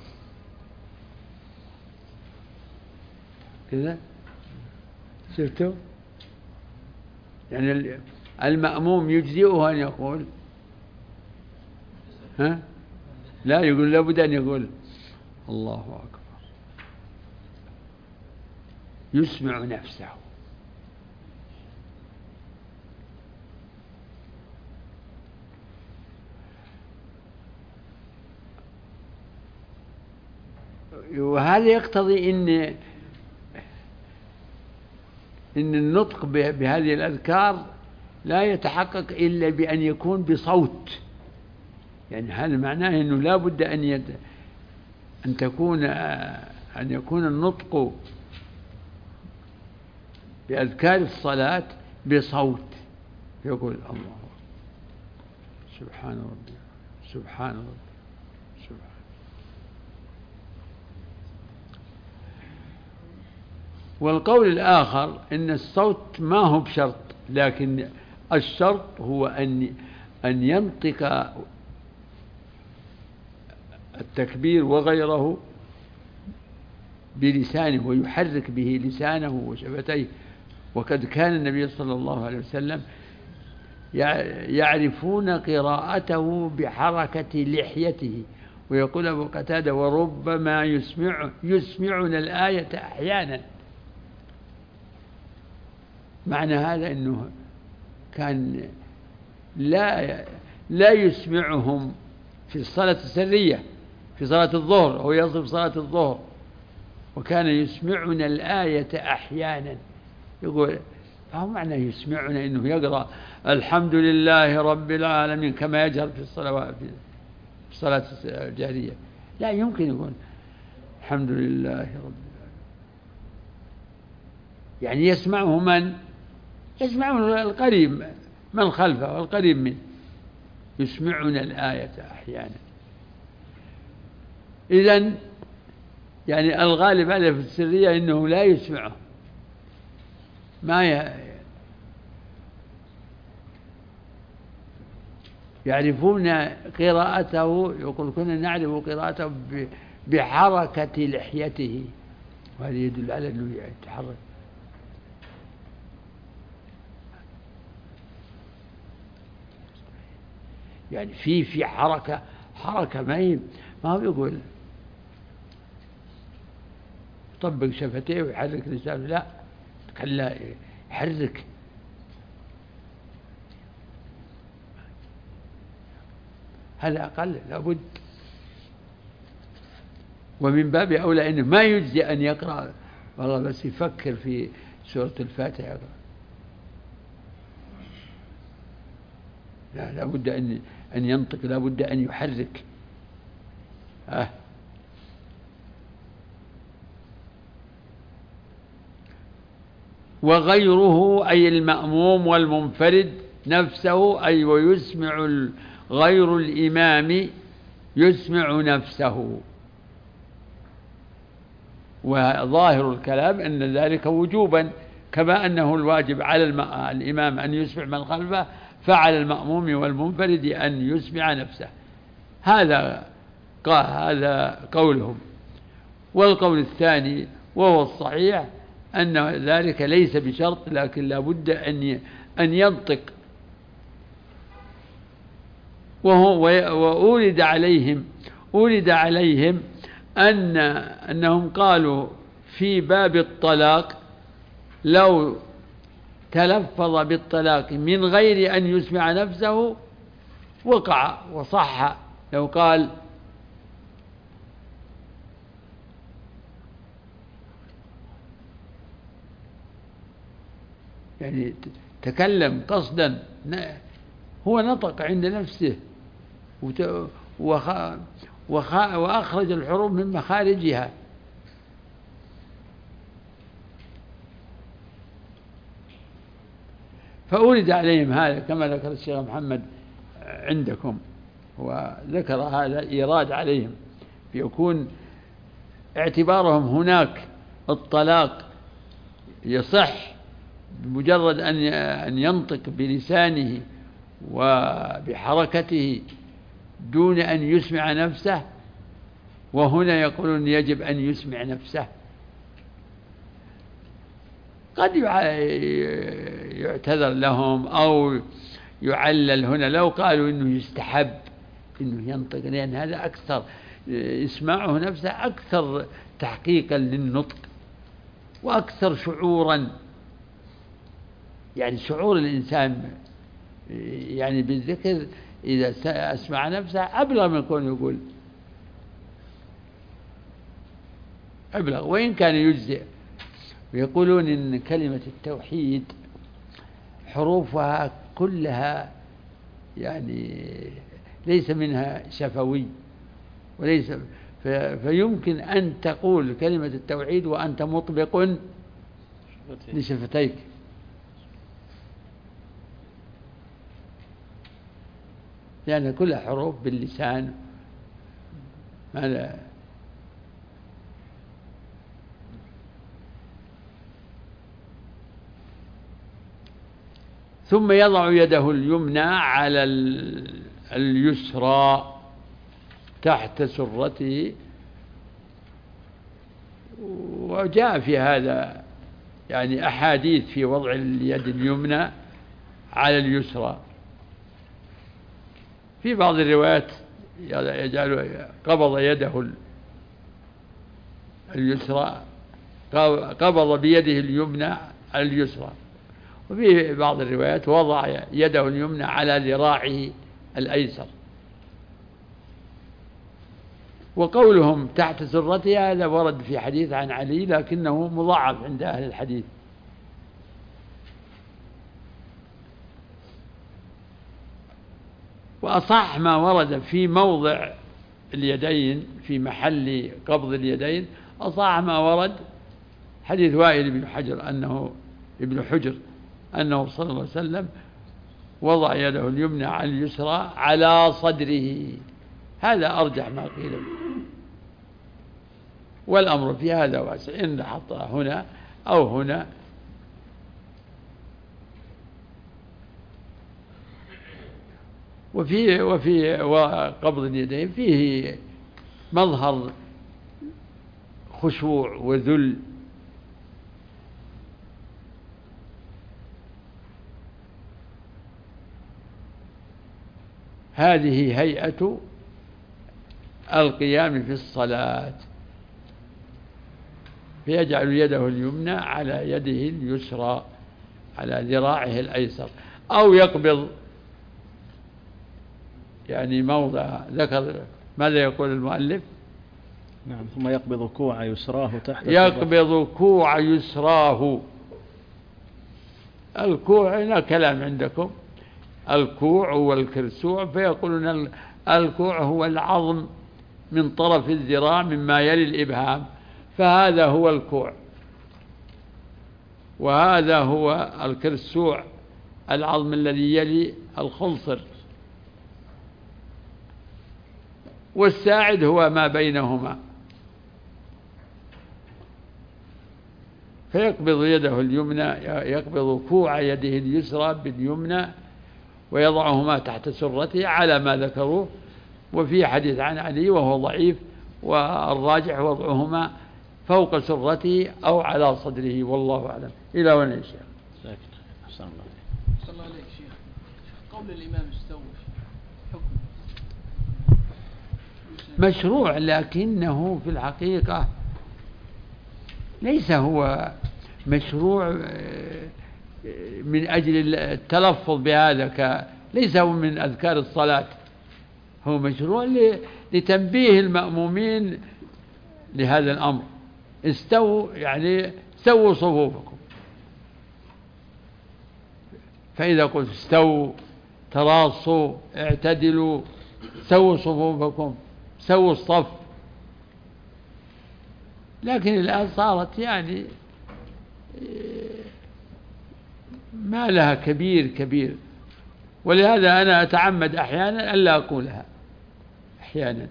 كذا؟ شفتوا؟ يعني المأموم يجزئه أن يقول ها؟ لا، يقول لابد أن يقول الله أكبر، يسمع نفسه. وهذا يقتضي إن إن النطق بهذه الأذكار لا يتحقق إلا بأن يكون بصوت. يعني هذا معناه أنه لا بد أن يد أن تكون أن يكون النطق بأذكار الصلاة بصوت، يقول الله سبحان ربي سبحان ربي سبحان. والقول الآخر إن الصوت ما هو بشرط، لكن الشرط هو أن أن ينطق التكبير وغيره بلسانه ويحرك به لسانه وشفتيه. وقد كان النبي صلى الله عليه وسلم يعرفون قراءته بحركة لحيته. ويقول أبو قتادة وربما يسمع يسمعنا الآية أحيانا. معنى هذا أنه كان لا لا يسمعهم في الصلاة السرية في صلاة الظهر، هو يصف صلاة الظهر، وكان يسمعنا الآية أحيانا. يقول فهو معنى يسمعنا أنه يقرأ الحمد لله رب العالمين كما يجهر في الصلوات في الصلاة الجهرية. لا يمكن يقول الحمد لله رب العالمين. يعني يسمعه من يسمعه القريب من خلفه والقريب منه. يسمعنا الآية أحيانا. إذن يعني الغالب هذا في السرية إنه لا يسمعه، ما ي... يعرفون قراءته. يقول كنا نعرف قراءته ب... بحركة لحيته، وهذا يدل على أنه يتحرك. يعني في في حركة حركة ما هي ما هو يقول يطبق شفتيه ويحرك لسانه، لا، خلاه يحرك. هذا أقل لابد. ومن باب أولى أنه ما يجزي أن يقرأ والله بس يفكر في سورة الفاتحة يقرأ، لا، لابد أن أن ينطق، لابد أن يحرك. أه. وغيره أي المأموم والمنفرد نفسه، أي ويسمع غير الإمام يسمع نفسه. وظاهر الكلام أن ذلك وجوبا، كما أنه الواجب على الإمام أن يسمع من خلفه، فعلى المأموم والمنفرد أن يسمع نفسه. هذا هذا قولهم. والقول الثاني وهو الصحيح أن ذلك ليس بشرط، لكن لا بد أن أن ينطق. وهو وأورد عليهم أورد عليهم أن أنهم قالوا في باب الطلاق لو تلفظ بالطلاق من غير أن يسمع نفسه وقع وصح. لو قال يعني تكلم قصدا، هو نطق عند نفسه وأخرج الحروف من مخارجها، فأورد عليهم هذا كما ذكر الشيخ محمد عندكم، وذكر هذا إيراد عليهم، فيكون اعتبارهم هناك الطلاق يصح بمجرد أن ينطق بلسانه وبحركته دون أن يسمع نفسه، وهنا يقولون يجب أن يسمع نفسه. قد يعتذر لهم أو يعلل هنا لو قالوا إنه يستحب إنه ينطق، لأن هذا أكثر إسماعه نفسه أكثر تحقيقا للنطق وأكثر شعورا، يعني شعور الإنسان يعني بالذكر إذا أسمع نفسه أبلغ من كون يقول، أبلغ وإن كان يجزئ. ويقولون إن كلمة التوحيد حروفها كلها يعني ليس منها شفوي وليس، فيمكن أن تقول كلمة التوحيد وأنت مطبق لشفتيك. لأن يعني كلها حروف باللسان. ماذا ثم يضع يده اليمنى على اليسرى تحت سرته. وجاء في هذا يعني أحاديث في وضع اليد اليمنى على اليسرى. في بعض الروايات يجعل قبض يده اليسرى، قبض بيده اليمنى على اليسرى. وفي بعض الروايات وضع يده اليمنى على ذراعه الأيسر. وقولهم تحت سرته هذا ورد في حديث عن علي، لكنه مضاعف عند أهل الحديث. وأصح ما ورد في موضع اليدين في محل قبض اليدين، أصح ما ورد حديث وائل بن حجر أنه ابن حجر أنه صلى الله عليه وسلم وضع يده اليمنى على اليسرى على صدره. هذا أرجح ما قيل، والأمر في هذا واسع، إن حطها هنا أو هنا. وفي وفي وقبض اليدين فيه مظهر خشوع وذل. هذه هيئة القيام في الصلاة. فيجعل يده اليمنى على يده اليسرى على ذراعه الأيسر، أو يقبض يعني موضع ذكر. ماذا يقول المؤلف؟ نعم. ثم يقبض كوع يسراه تحت يقبض كوع يسراه. الكوع هنا كلام عندكم، الكوع والكرسوع، فيقولون الكوع هو العظم من طرف الذراع مما يلي الإبهام، فهذا هو الكوع، وهذا هو الكرسوع العظم الذي يلي الخنصر، والساعد هو ما بينهما. فيقبض يده اليمنى، يقبض كوع يده اليسرى باليمنى ويضعهما تحت سرته على ما ذكروه. وفي حديث عن علي وهو ضعيف، والراجح وضعهما فوق سرته أو على صدره، والله أعلم. إلى وين يا شيخ؟ أحسن الله صلى الله عليك شيخ. قول الإمام استوى حكم مشروع، لكنه في الحقيقة ليس هو مشروع من أجل التلفظ بهذا، ليس هو من أذكار الصلاة، هو مشروع لتنبيه المأمومين لهذا الأمر. استووا يعني سووا صفوفكم، فإذا قلت استووا تراصوا اعتدلوا سووا صفوفكم سووا الصف. لكن الآن صارت يعني ما لها كبير كبير، ولهذا أنا أتعمد أحيانا ألا أقولها أحيانا.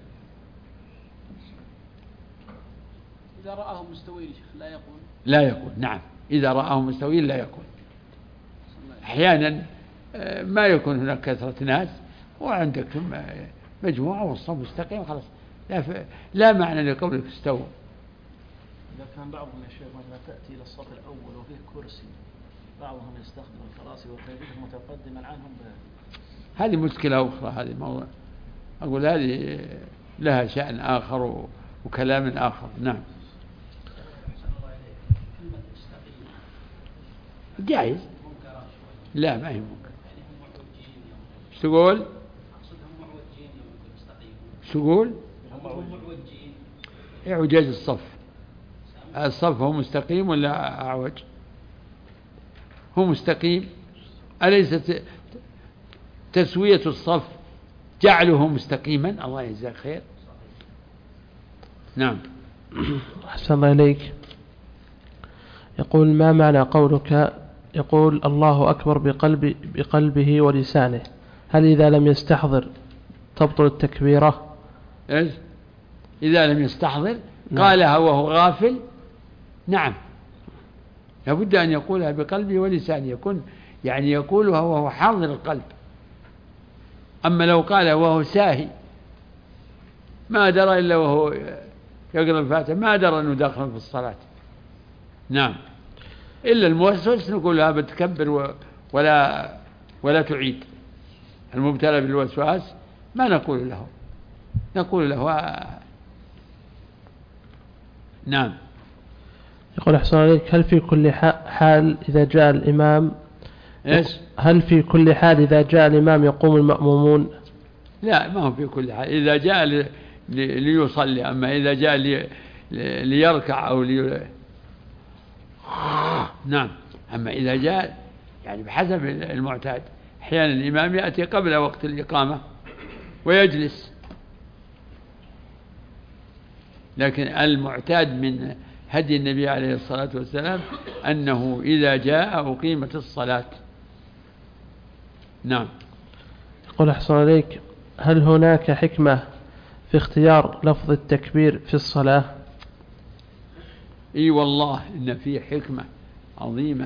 إذا رآهم مستوين لا يقول لا يقول نعم، إذا رآهم مستوين لا يقول. أحيانا ما يكون هناك كثرة ناس وعندك مجموعة والصف مستقيم خلاص، لا, لا معنى لقولك استووا. إذا كان بعضهم يا شيخ مثلا تأتي إلى الصف الأول وفيه كرسي، بعضهم يستخدم الكراسي وتجده متقدما عنهم ب... هذه مشكلة أخرى. هذه موضوع أقول هذه لها شأن آخر وكلام آخر. نعم جائز، لا ما هي ممكن. شو تقول؟ شو تقول؟ إعوجاج الصف. الصف هو مستقيم ولا أعوج؟ هو مستقيم. أليست تسوية الصف جعله مستقيما؟ الله يجزاك خير. نعم. أحسن الله إليك. يقول ما معنى قولك يقول الله أكبر بقلب بقلبه ولسانه، هل إذا لم يستحضر تبطل التكبيرة؟ إيش؟ إذا لم يستحضر نعم. قالها وهو غافل؟ نعم، لابد أن يقولها بقلبه ولسانه، يكون يعني يقولها وهو حاضر القلب. أما لو قالها وهو ساهي ما درى إلا وهو يقرأ الفاتحة ما درى أنه داخل في الصلاة. نعم، إلا الموسوس نقولها بتكبر ولا ولا تعيد. المبتلى بالوسواس ما نقول له، نقول له نعم. يقول أحسن عليك، هل في كل حال إذا جاء الإمام إيش؟ هل في كل حال إذا جاء الإمام يقوم المأمومون؟ لا، ما هو في كل حال. إذا جاء لي ليصلي، أما إذا جاء لي ليركع أو لي نعم. أما إذا جاء يعني بحسب المعتاد، أحيانا الإمام يأتي قبل وقت الإقامة ويجلس، لكن المعتاد من هدي النبي عليه الصلاة والسلام أنه إذا جاء أقيمت الصلاة. نعم. يقول أحسن عليك، هل هناك حكمة في اختيار لفظ التكبير في الصلاة؟ إي والله إن فيه حكمة عظيمة.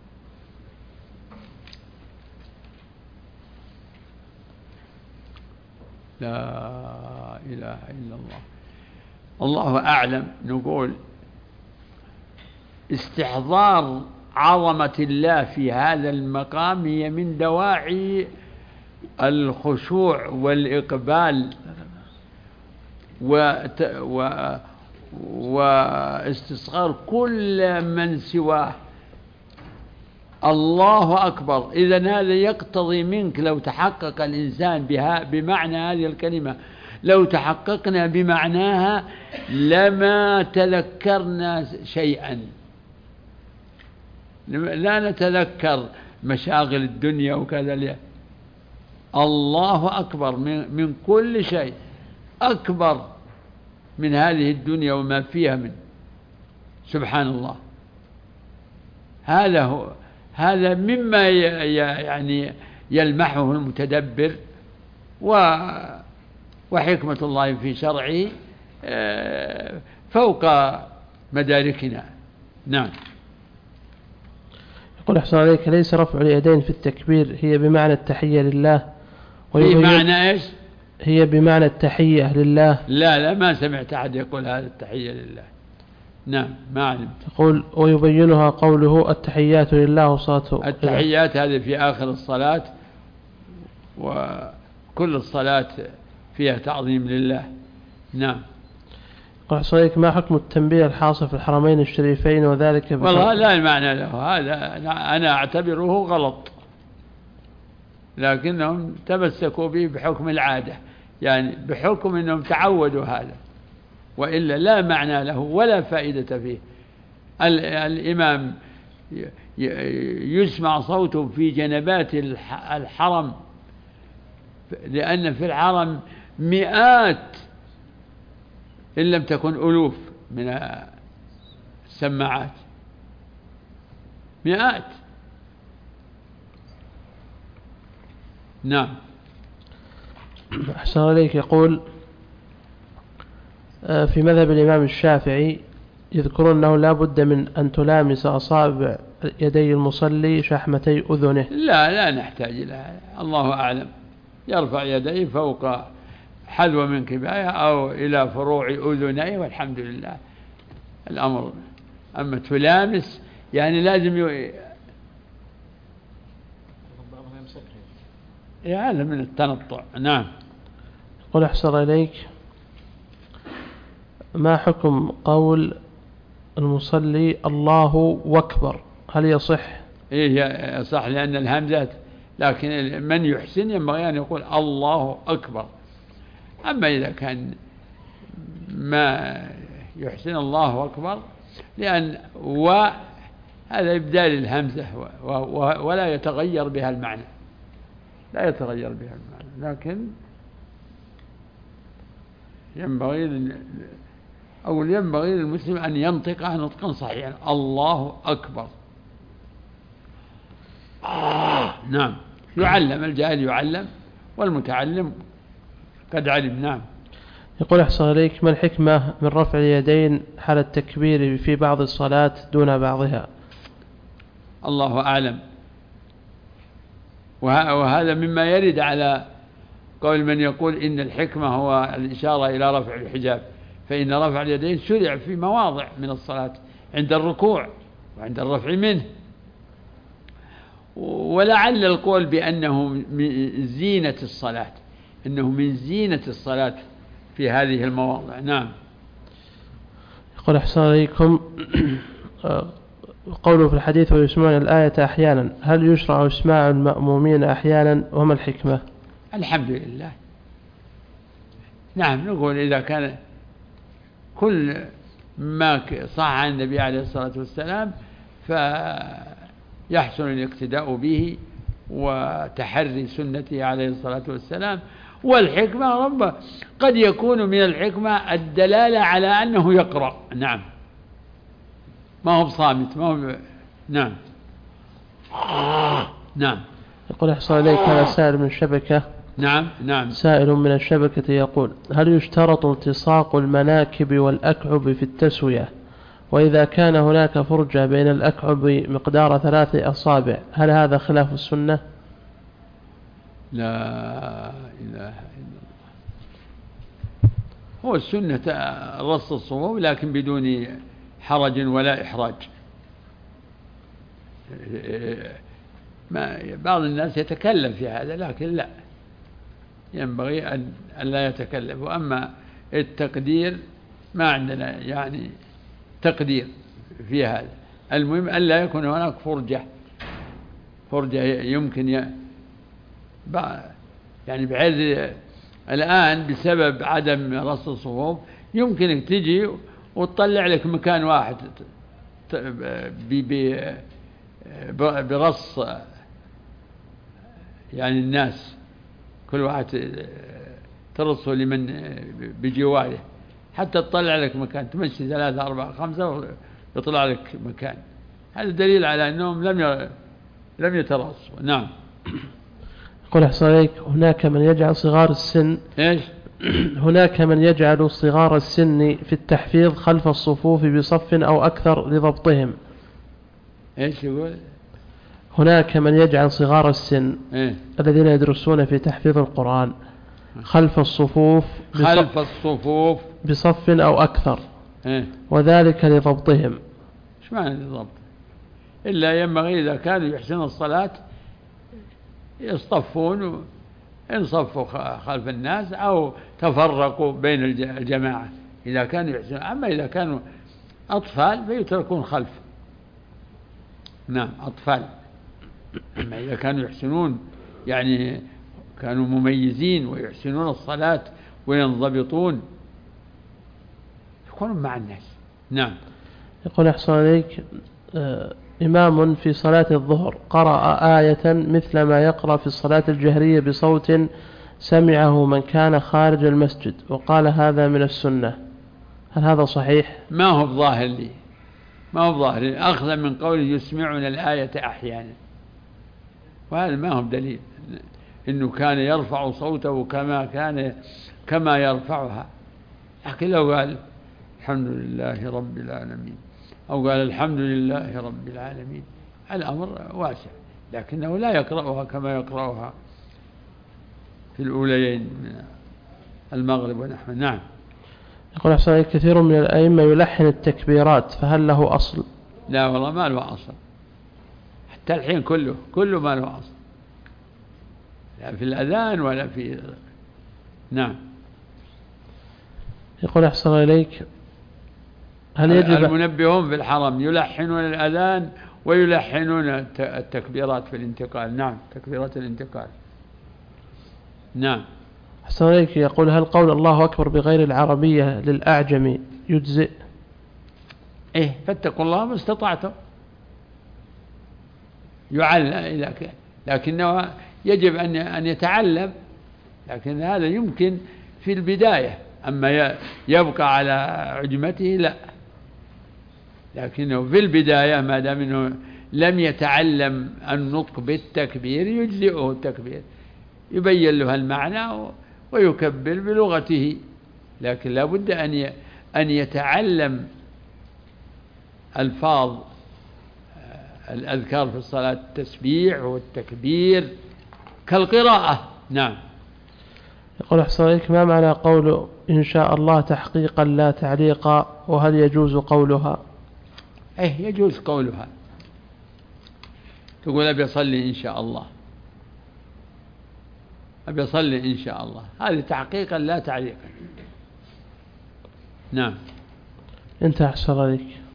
لا إله إلا الله. الله أعلم. نقول استحضار عظمة الله في هذا المقام هي من دواعي الخشوع والإقبال وت... و... واستصغار كل من سواه. الله أكبر. إذن هذا يقتضي منك لو تحقق الإنسان بها بمعنى هذه الكلمة، لو تحققنا بمعناها لما تذكرنا شيئا، لا نتذكر مشاغل الدنيا وكذا. الله أكبر من, من كل شيء، أكبر من هذه الدنيا وما فيها من سبحان الله. هذا هو، هذا مما يعني يلمحه المتدبر، وحكمة الله في شرعه فوق مداركنا. نعم. يقول أحسن عليك، ليس رفع اليدين في التكبير هي بمعنى التحية لله؟ بمعنى إيش؟ هي بمعنى التحية لله. لا لا، ما سمعت أحد يقول هذا التحية لله. نعم، ما علمت. تقول ويبينها قوله التحيات لله وصلاته. التحيات هذه في آخر الصلاة، وكل الصلاة فيها تعظيم لله. نعم. قال صديق، ما حكم التنبيه الحاصل في الحرمين الشريفين وذلك؟ والله لا المعنى له هذا، أنا أعتبره غلط، لكنهم تمسكوا به بحكم العادة، يعني بحكم أنهم تعودوا هذا، وإلا لا معنى له ولا فائدة فيه. الإمام يسمع صوته في جنبات الحرم، لأن في الحرم مئات إن لم تكن ألوف من السماعات، مئات. نعم. أحسن عليك. يقول في مذهب الإمام الشافعي يذكرون أنه لا بد من أن تلامس أصابع يدي المصلي شحمتي أذنه. لا لا نحتاج إلى هذا، الله أعلم. يرفع يديه فوق حذو من كباية أو إلى فروع أذنيه والحمد لله الأمر. أما تلامس يعني لازم ي... هذا من التنطع. نعم. قل أحسن إليك، ما حكم قول المصلي الله أكبر؟ هل يصح؟ إيه يصح، لأن الهمزة، لكن من يحسن ينبغي أن يقول الله أكبر. أما إذا كان ما يحسن الله أكبر، لأن وهذا إبدال الهمزة ولا يتغير بها المعنى، لا يتغير بها المعنى، لكن ينبغي أو ينبغي للمسلم أن ينطقها نطقا صحيحا، الله أكبر. آه نعم. يعلم، الجاهل يعلم والمتعلم قد علم. نعم. يقول أحسن عليك، ما الحكمة من رفع اليدين حال التكبير في بعض الصلاة دون بعضها؟ الله أعلم. وهذا مما يرد على قول من يقول إن الحكمة هو الإشارة إلى رفع الحجاب، فإن رفع اليدين شرع في مواضع من الصلاة، عند الركوع وعند الرفع منه، ولعل القول بأنه من زينة الصلاة، إنه من زينة الصلاة في هذه المواضع. نعم. يقول أحسن عليكم، قوله في الحديث ويسمعون الآية أحيانا، هل يشرع إسماع المأمومين أحيانا وما الحكمة؟ الحمد لله. نعم، نقول إذا كان كل ما صح عن النبي عليه الصلاة والسلام فيحسن الاقتداء به وتحري سنته عليه الصلاة والسلام. والحكمة رب قد يكون من الحكمة الدلالة على أنه يقرأ. نعم، ما هو بصامت، ما هو ب... نعم. نعم. يقول أحسن عليك، هذا سائل من الشبكة. نعم نعم. سائل من الشبكة يقول: هل يشترط التصاق المناكب والأكعب في التسوية؟ وإذا كان هناك فرجة بين الأكعب مقدار ثلاث أصابع هل هذا خلاف السنة؟ لا إله إلا الله. هو السنة رص الصفوف لكن بدون حرج ولا إحراج. ما بعض الناس يتكلم في هذا، لكن لا، ينبغي أن لا يتكلفوا. أما التقدير ما عندنا يعني تقدير في هذا. المهم أن لا يكون هناك فرجة فرجة يمكن ي... يعني بحيث الآن بسبب عدم رص الصفوف يمكنك تجي وتطلع لك مكان واحد برص يعني الناس، كل واحد ترصه لمن بجواره، حتى تطلع لك مكان، تمشي ثلاثة أربعة خمسة ويطلع لك مكان. هذا دليل على أنهم لم لم يترصوا. نعم. يقول أحسن عليك، هناك من يجعل صغار السن إيش؟ هناك من يجعل صغار السن في التحفيظ خلف الصفوف بصف أو أكثر لضبطهم. إيش يقول؟ هناك من يجعل صغار السن إيه؟ الذين يدرسون في تحفيظ القرآن خلف الصفوف خلف الصفوف بصف أو أكثر. إيه؟ وذلك لضبطهم. إيش معنى لضبط؟ إلا ينبغي إذا كانوا يحسنون الصلاة يصطفون، إن صفوا خلف الناس أو تفرقوا بين الجماعة إذا كانوا يحسنون. أما إذا كانوا أطفال فيتركون خلف. نعم، أطفال. أما إذا كانوا يحسنون يعني كانوا مميزين ويحسنون الصلاة وينضبطون يكونوا مع الناس. نعم. يقول أحسن عليك، آه إمام في صلاة الظهر قرأ آية مثل ما يقرأ في الصلاة الجهرية بصوت سمعه من كان خارج المسجد وقال هذا من السنة، هل هذا صحيح؟ ما هو بظاهر لي ما هو بظاهر لي أخذ من قوله يسمعنا الآية أحيانا، وهذا ما هو دليل إنه كان يرفع صوته كما كان كما يرفعها. لكن لو قال الحمد لله رب العالمين أو قال الحمد لله رب العالمين الأمر واسع، لكنه لا يقرأها كما يقرأها في الأوليين من المغرب ونحو. نعم. يقول أحسن عليك، كثير من الأئمة يلحن التكبيرات، فهل له أصل؟ لا والله ما له أصل، حتى الحين كله كله ما له أصل، لا في الأذان ولا في. نعم. يقول أحسن إليك، هل يجب المنبهون في الحرم يلحنون الأذان ويلحنون التكبيرات في الانتقال. نعم، تكبيرات الانتقال. نعم. أحسن إليك، يقول هل قول الله أكبر بغير العربية للأعجم يجزئ؟ إيه، فاتقوا الله ما استطعتم، يعلم، لكنه يجب أن أن يتعلم، لكن هذا يمكن في البداية، أما يبقى على عجمته لا، لكنه في البداية ما دام أنه لم يتعلم النطق بالتكبير يجزئه التكبير، يبين له المعنى ويكبر بلغته، لكن لا بد أن أن يتعلم ألفاظ الأذكار في الصلاة، التسبيح والتكبير كالقراءة. نعم. يقول أحسن عليك، ما معنى قول إن شاء الله تحقيقا لا تعليقا، وهل يجوز قولها؟ إيه، يجوز قولها، تقول أبي أصلي إن شاء الله، أبي أصلي إن شاء الله، هذه تحقيقا لا تعليقا. نعم. انت أحسن عليك.